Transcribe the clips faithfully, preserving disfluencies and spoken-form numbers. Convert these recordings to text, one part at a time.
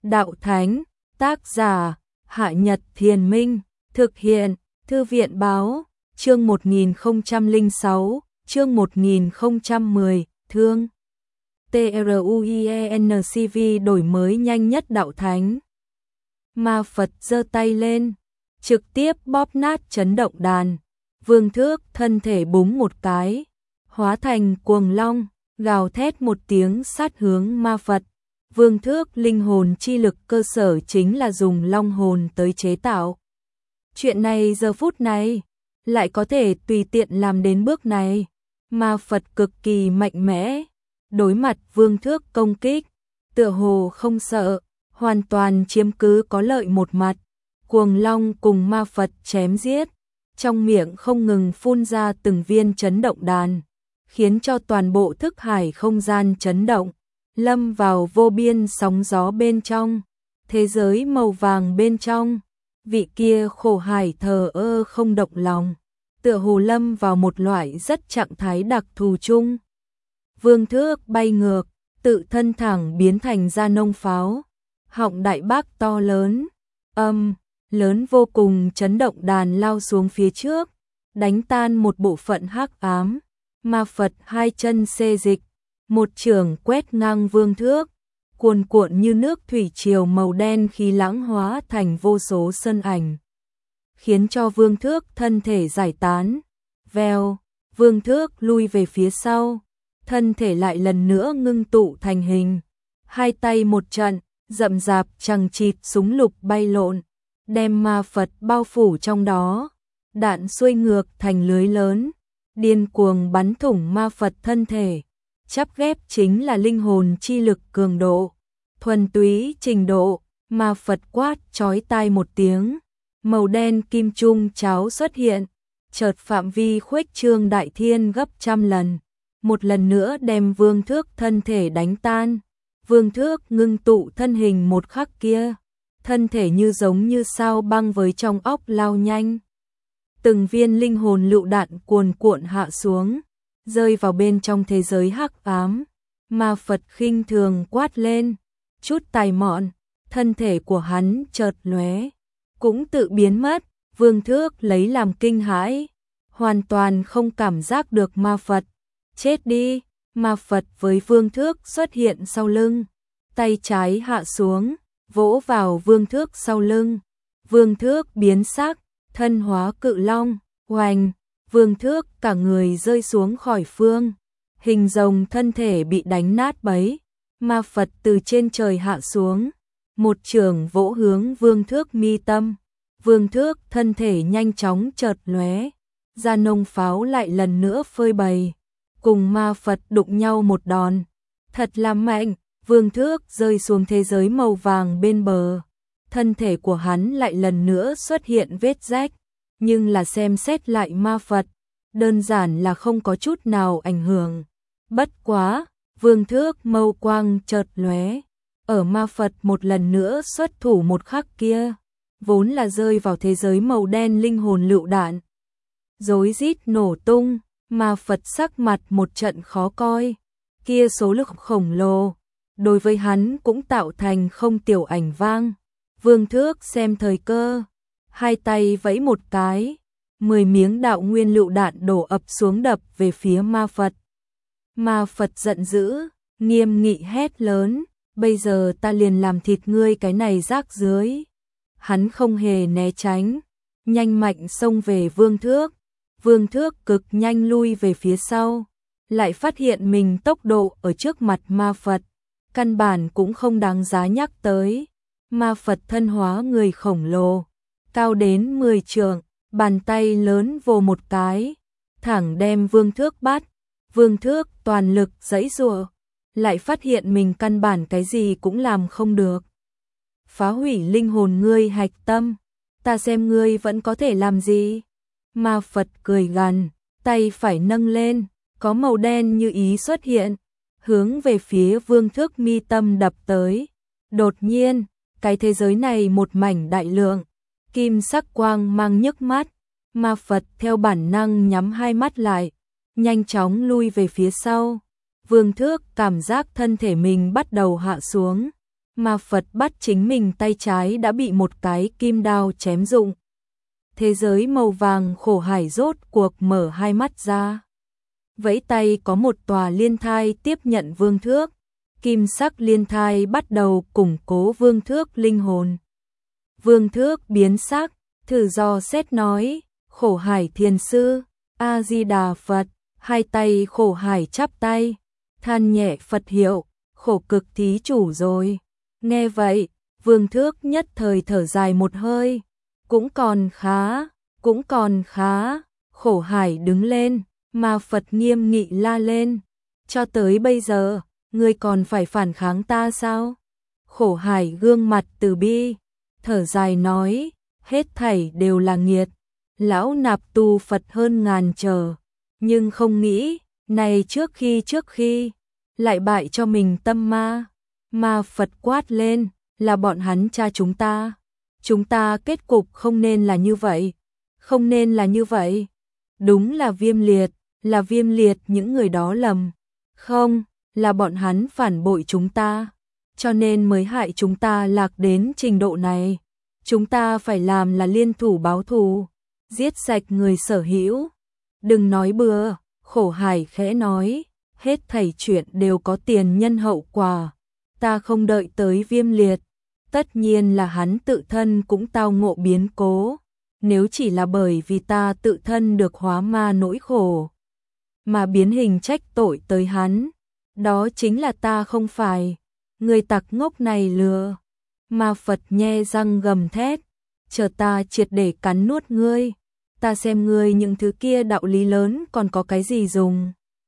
đạo thánh, tác giả, Hạ Nhật Thiền Minh, thực hiện, Thư viện báo, chương một nghìn không trăm lẻ sáu, chương một nghìn không trăm mười, thương. TRUIENCV đổi mới nhanh nhất đạo thánh. Ma Phật giơ tay lên, trực tiếp bóp nát chấn động đàn. Vương Thước thân thể búng một cái, hóa thành cuồng long, gào thét một tiếng sát hướng Ma Phật. Vương Thước linh hồn chi lực cơ sở chính là dùng long hồn tới chế tạo. Chuyện này giờ phút này, lại có thể tùy tiện làm đến bước này. Ma Phật cực kỳ mạnh mẽ, đối mặt Vương Thước công kích, tựa hồ không sợ, hoàn toàn chiếm cứ có lợi một mặt. Cuồng long cùng Ma Phật chém giết, trong miệng không ngừng phun ra từng viên chấn động đàn, khiến cho toàn bộ thức hải không gian chấn động, lâm vào vô biên sóng gió bên trong, thế giới màu vàng bên trong. Vị kia khổ hải thờ ơ không động lòng, tựa hồ lâm vào một loại rất trạng thái đặc thù chung. Vương Thước bay ngược, tự thân thẳng biến thành ra nông pháo, họng đại bác to lớn, âm, lớn vô cùng chấn động đàn lao xuống phía trước, đánh tan một bộ phận hắc ám. Ma Phật hai chân xê dịch, một chưởng quét ngang Vương Thước, cuồn cuộn như nước thủy triều màu đen khí lãng hóa thành vô số sơn ảnh, khiến cho Vương Thước thân thể giải tán. Vèo, Vương Thước lui về phía sau, thân thể lại lần nữa ngưng tụ thành hình, hai tay một trận, rậm rạp chằng chịt súng lục bay lộn, đem Ma Phật bao phủ trong đó. Đạn xuôi ngược thành lưới lớn, điên cuồng bắn thủng Ma Phật thân thể. Chắp ghép chính là linh hồn chi lực cường độ, thuần túy trình độ. Ma Phật quát chói tai một tiếng, màu đen kim trung cháo xuất hiện, chợt phạm vi khuếch trương đại thiên gấp trăm lần, một lần nữa đem Vương Thước thân thể đánh tan. Vương Thước ngưng tụ thân hình một khắc kia, thân thể như giống như sao băng với trong óc lao nhanh. Từng viên linh hồn lựu đạn cuồn cuộn hạ xuống, rơi vào bên trong thế giới hắc ám. Ma Phật khinh thường quát lên, chút tài mọn, thân thể của hắn chợt lóe, cũng tự biến mất. Vương Thước lấy làm kinh hãi, hoàn toàn không cảm giác được Ma Phật. Chết đi! Ma Phật với Vương Thước xuất hiện sau lưng, tay trái hạ xuống, vỗ vào Vương Thước sau lưng. Vương Thước biến sắc, thân hóa cự long, oành, Vương Thước cả người rơi xuống khỏi phương, hình rồng thân thể bị đánh nát bấy. Ma Phật từ trên trời hạ xuống, một chưởng vỗ hướng Vương Thước mi tâm. Vương Thước thân thể nhanh chóng chợt lóe, ra nông pháo lại lần nữa phơi bày, cùng Ma Phật đụng nhau một đòn, thật là mạnh. Vương Thước rơi xuống thế giới màu vàng bên bờ, thân thể của hắn lại lần nữa xuất hiện vết rách, nhưng là xem xét lại Ma Phật, đơn giản là không có chút nào ảnh hưởng. Bất quá, Vương Thước mâu quang chợt lóe, ở Ma Phật một lần nữa xuất thủ một khắc kia, vốn là rơi vào thế giới màu đen linh hồn lựu đạn, rối rít nổ tung. Ma Phật sắc mặt một trận khó coi, kia số lực khổng lồ, đối với hắn cũng tạo thành không tiểu ảnh vang. Vương Thước xem thời cơ, hai tay vẫy một cái, mười miếng đạo nguyên lựu đạn đổ ập xuống đập về phía Ma Phật. Ma Phật giận dữ, nghiêm nghị hét lớn, bây giờ ta liền làm thịt ngươi cái này rác rưởi. Hắn không hề né tránh, nhanh mạnh xông về Vương Thước. Vương Thước cực nhanh lui về phía sau, lại phát hiện mình tốc độ ở trước mặt Ma Phật, căn bản cũng không đáng giá nhắc tới. Ma Phật thân hóa người khổng lồ, cao đến mười trượng, bàn tay lớn vồ một cái, thẳng đem Vương Thước bắt. Vương Thước toàn lực giãy giụa, lại phát hiện mình căn bản cái gì cũng làm không được. Phá hủy linh hồn ngươi hạch tâm, ta xem ngươi vẫn có thể làm gì. Ma Phật cười gằn, tay phải nâng lên, có màu đen như ý xuất hiện, hướng về phía Vương Thước mi tâm đập tới. Đột nhiên, cái thế giới này một mảnh đại lượng, kim sắc quang mang nhức mắt. Ma Phật theo bản năng nhắm hai mắt lại, nhanh chóng lui về phía sau. Vương Thước cảm giác thân thể mình bắt đầu hạ xuống, Ma Phật bắt chính mình tay trái đã bị một cái kim đao chém rụng. Thế giới màu vàng khổ hải rốt cuộc mở hai mắt ra. Vẫy tay có một tòa liên thai tiếp nhận vương thước. Kim sắc liên thai bắt đầu củng cố vương thước linh hồn. Vương thước biến sắc, thử dò xét nói, khổ hải thiền sư, A-di-đà Phật, hai tay khổ hải chắp tay, than nhẹ Phật hiệu, khổ cực thí chủ rồi. Nghe vậy, vương thước nhất thời thở dài một hơi, cũng còn khá, cũng còn khá, khổ hải đứng lên, mà Phật nghiêm nghị la lên, cho tới bây giờ, ngươi còn phải phản kháng ta sao? Khổ hải gương mặt từ bi, thở dài nói, hết thảy đều là nghiệt, lão nạp tu Phật hơn ngàn trở, nhưng không nghĩ, này trước khi trước khi, lại bại cho mình tâm ma. Ma Phật quát lên, là bọn hắn cha chúng ta. Chúng ta kết cục không nên là như vậy. Không nên là như vậy. Đúng là Viêm Liệt, là Viêm Liệt những người đó lầm. Không, là bọn hắn phản bội chúng ta. Cho nên mới hại chúng ta lạc đến trình độ này. Chúng ta phải làm là liên thủ báo thù, giết sạch người sở hữu. Đừng nói bừa, khổ hải khẽ nói, hết thảy chuyện đều có tiền nhân hậu quả. Ta không đợi tới Viêm Liệt, tất nhiên là hắn tự thân cũng tao ngộ biến cố. Nếu chỉ là bởi vì ta tự thân được hóa ma nỗi khổ, mà biến hình trách tội tới hắn, đó chính là ta không phải. Người tặc ngốc này lừa. Ma Phật nhe răng gầm thét, chờ ta triệt để cắn nuốt ngươi, ta xem ngươi những thứ kia đạo lý lớn còn có cái gì dùng.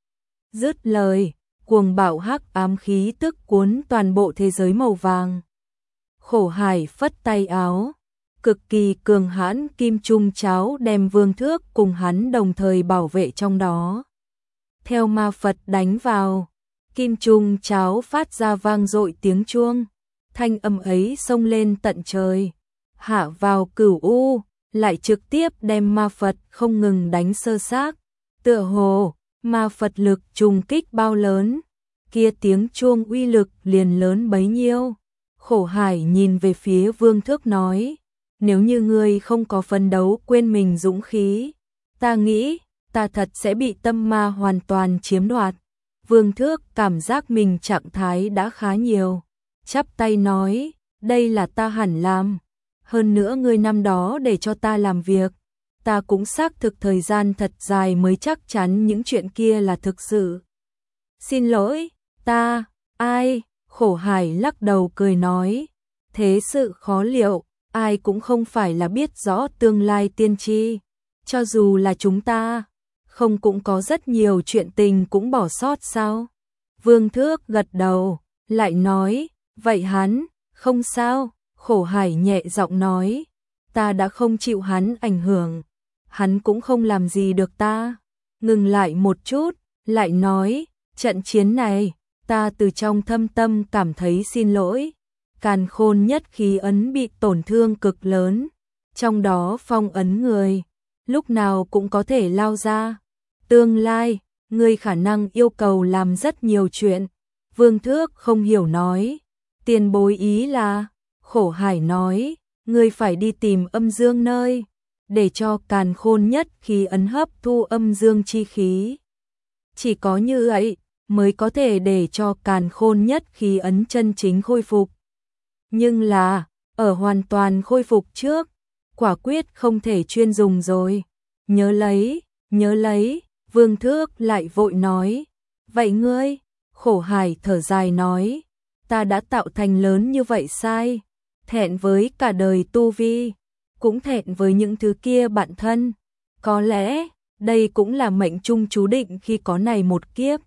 Dứt lời, cuồng bạo hắc ám khí tức cuốn toàn bộ thế giới màu vàng. Khổ hải phất tay áo, cực kỳ cường hãn kim trung cháo đem vương thước cùng hắn đồng thời bảo vệ trong đó. Theo ma Phật đánh vào, kim trung cháo phát ra vang dội tiếng chuông, thanh âm ấy xông lên tận trời, hạ vào cửu u, lại trực tiếp đem ma Phật không ngừng đánh sơ xác. Tựa hồ, ma Phật lực trùng kích bao lớn, kia tiếng chuông uy lực liền lớn bấy nhiêu. Khổ hải nhìn về phía vương thước nói, nếu như ngươi không có phấn đấu quên mình dũng khí, ta nghĩ, ta thật sẽ bị tâm ma hoàn toàn chiếm đoạt. Vương thước cảm giác mình trạng thái đã khá nhiều, chắp tay nói, đây là ta hẳn làm. Hơn nữa ngươi năm đó để cho ta làm việc, ta cũng xác thực thời gian thật dài mới chắc chắn những chuyện kia là thực sự. Xin lỗi, ta, ai? Khổ hải lắc đầu cười nói, thế sự khó liệu, ai cũng không phải là biết rõ tương lai tiên tri. Cho dù là chúng ta, không cũng có rất nhiều chuyện tình cũng bỏ sót sao? Vương thước gật đầu, lại nói, vậy hắn, không sao. Khổ hải nhẹ giọng nói, ta đã không chịu hắn ảnh hưởng, hắn cũng không làm gì được ta. Ngừng lại một chút, lại nói, trận chiến này, ta từ trong thâm tâm cảm thấy xin lỗi. Càn khôn nhất khí ấn bị tổn thương cực lớn, trong đó phong ấn người, lúc nào cũng có thể lao ra. Tương lai, ngươi khả năng yêu cầu làm rất nhiều chuyện. Vương thước không hiểu nói, tiền bối ý là... Khổ hải nói, ngươi phải đi tìm âm dương nơi, để cho càn khôn nhất khí ấn hấp thu âm dương chi khí. Chỉ có như vậy, mới có thể để cho càn khôn nhất khí ấn chân chính khôi phục. Nhưng là, ở hoàn toàn khôi phục trước, quả quyết không thể chuyên dùng rồi. Nhớ lấy, nhớ lấy, vương thước lại vội nói. Vậy ngươi, khổ hải thở dài nói, ta đã tạo thành lớn như vậy sai. Thẹn với cả đời tu vi, cũng thẹn với những thứ kia bạn thân. Có lẽ, đây cũng là mệnh trung chú định khi có này một kiếp.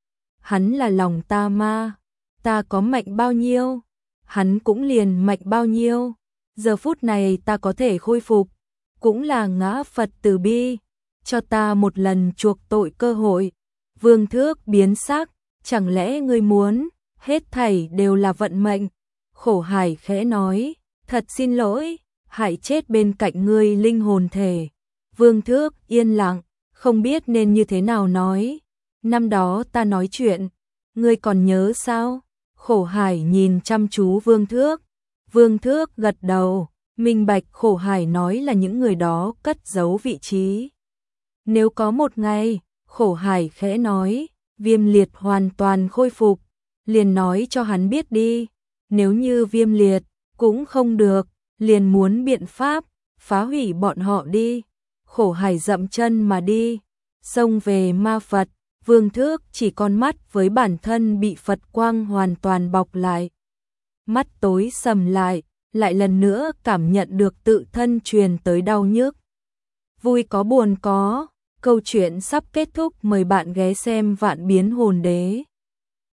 Hắn là lòng ta ma, ta có mệnh bao nhiêu, hắn cũng liền mệnh bao nhiêu. Giờ phút này ta có thể khôi phục, cũng là ngã Phật từ bi, cho ta một lần chuộc tội cơ hội. Vương thước biến sắc, chẳng lẽ ngươi muốn, hết thảy đều là vận mệnh. Khổ hải khẽ nói, thật xin lỗi, hại chết bên cạnh ngươi linh hồn thể. Vương thước yên lặng, không biết nên như thế nào nói. Năm đó ta nói chuyện, ngươi còn nhớ sao? Khổ Hải nhìn chăm chú Vương Thước. Vương Thước gật đầu, minh bạch Khổ Hải nói là những người đó cất giấu vị trí. Nếu có một ngày, Khổ Hải khẽ nói, Viêm Liệt hoàn toàn khôi phục, liền nói cho hắn biết đi. Nếu như Viêm Liệt cũng không được, liền muốn biện pháp phá hủy bọn họ đi. Khổ Hải dậm chân mà đi, xông về ma Phật. Vương Thước chỉ con mắt với bản thân bị Phật quang hoàn toàn bọc lại. Mắt tối sầm lại, lại lần nữa cảm nhận được tự thân truyền tới đau nhức. Vui có buồn có, câu chuyện sắp kết thúc, mời bạn ghé xem Vạn Biến Hồn Đế.